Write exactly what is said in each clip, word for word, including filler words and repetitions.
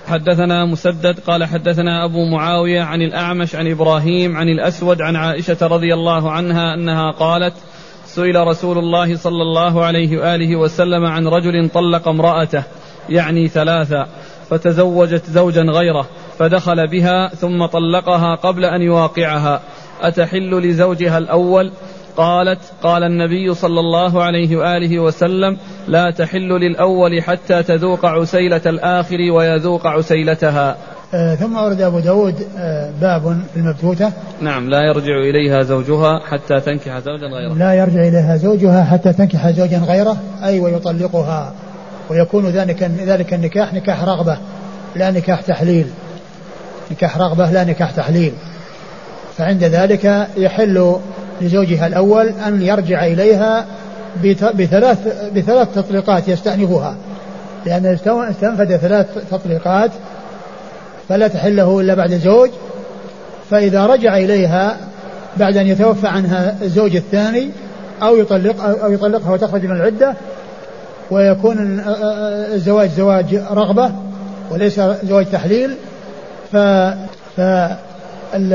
حدثنا مسدد قال حدثنا أبو معاوية عن الأعمش عن إبراهيم عن الأسود عن عائشة رضي الله عنها أنها قالت سئل رسول الله صلى الله عليه وآله وسلم عن رجل طلق امرأته يعني ثلاثا فتزوجت زوجا غيره فدخل بها ثم طلقها قبل أن يواقعها أتحل لزوجها الأول؟ قالت قال النبي صلى الله عليه وآله وسلم لا تحل للأول حتى تذوق عسيلة الآخر ويذوق عسيلتها. آه ثم ورد أبو داود آه باب في المبتوتة. نعم. لا يرجع إليها زوجها حتى تنكح زوجا غيره. لا يرجع إليها زوجها حتى تنكح زوجا غيره أي ويطلقها، ويكون ذلك ذلك النكاح نكاح رغبة لا نكاح تحليل، نكاح رغبة لا نكاح تحليل. فعند ذلك يحل لزوجها الأول أن يرجع إليها بثلاث بثلاث تطليقات يستأنفها، لأن استنفد ثلاث تطليقات فلا تحل له إلا بعد زوج. فإذا رجع إليها بعد أن يتوفى عنها الزوج الثاني أو يطلق أو يطلقها وتخرج من العدة، ويكون الزواج زواج رغبة وليس زواج تحليل، ف ف ال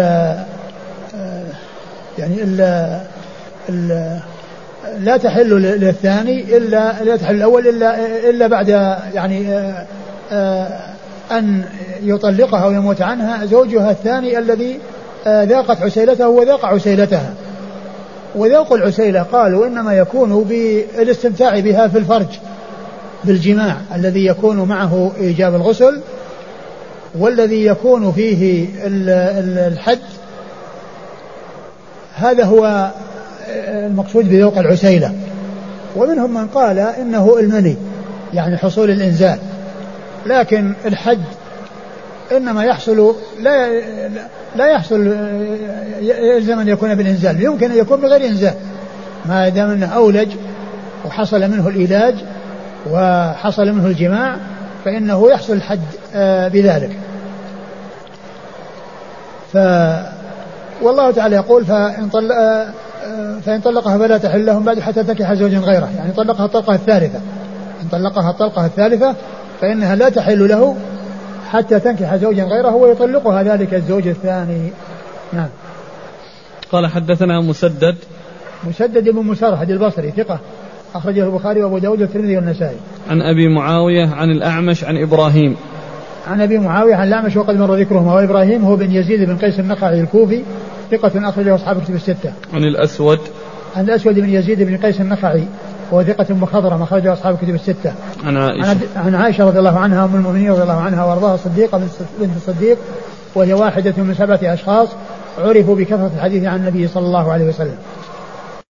يعني ال ال لا تحل للثاني إلا لا تحل الأول إلا إلا بعد يعني أن يطلقها ويموت عنها زوجها الثاني الذي ذاقت عسيلته وذاق عسيلتها. وذوق العسيلة قالوا إنما يكون بالاستمتاع بها في الفرج بالجماع الذي يكون معه إيجاب الغسل، والذي يكون فيه الحد، هذا هو المقصود بذوق العسيلة. ومنهم من قال إنه المني يعني حصول الإنزال، لكن الحد إنما يحصل لا لا يحصل يلزم أن يكون بالإنزال، يمكن أن يكون بغير إنزال ما دام أنه أولج وحصل منه العلاج وحصل منه الجماع فإنه يحصل الحد بذلك. ف والله تعالى يقول فإن, طلق فإن طلقها فلا تحل لهم بعد حتى تنكح زوجا غيره، يعني طلقها الطلقة الثالثة، إن طلقها الطلقة الثالثة فإنها لا تحل له حتى تنكح زوجا غيره ويطلقها ذلك الزوج الثاني. نعم. قال حدثنا مسدد مسدد بن مسرهد البصري ثقة أخرجه البخاري وأبو داود والترمذي والنسائي. عن أبي معاوية عن الأعمش عن إبراهيم عن أبي معاوية عن الأعمش وقد مر ذكرهما، وإبراهيم هو بن يزيد بن قيس النخعي الكوفي ثقة أخرجه أصحاب الكتب الستة. عن الأسود عن الأسود بن يزيد بن قيس النخعي وهو ثقة مخضرم أخرجه أصحاب الكتب الستة. عن عائشة عن عائشة رضي الله عنها أم المؤمنين رضي الله عنها وأرضاها الصديقة بنت الصديق، وهي واحدة من سبعة أشخاص عرفوا بكثرة الحديث عن النبي صلى الله عليه وسلم.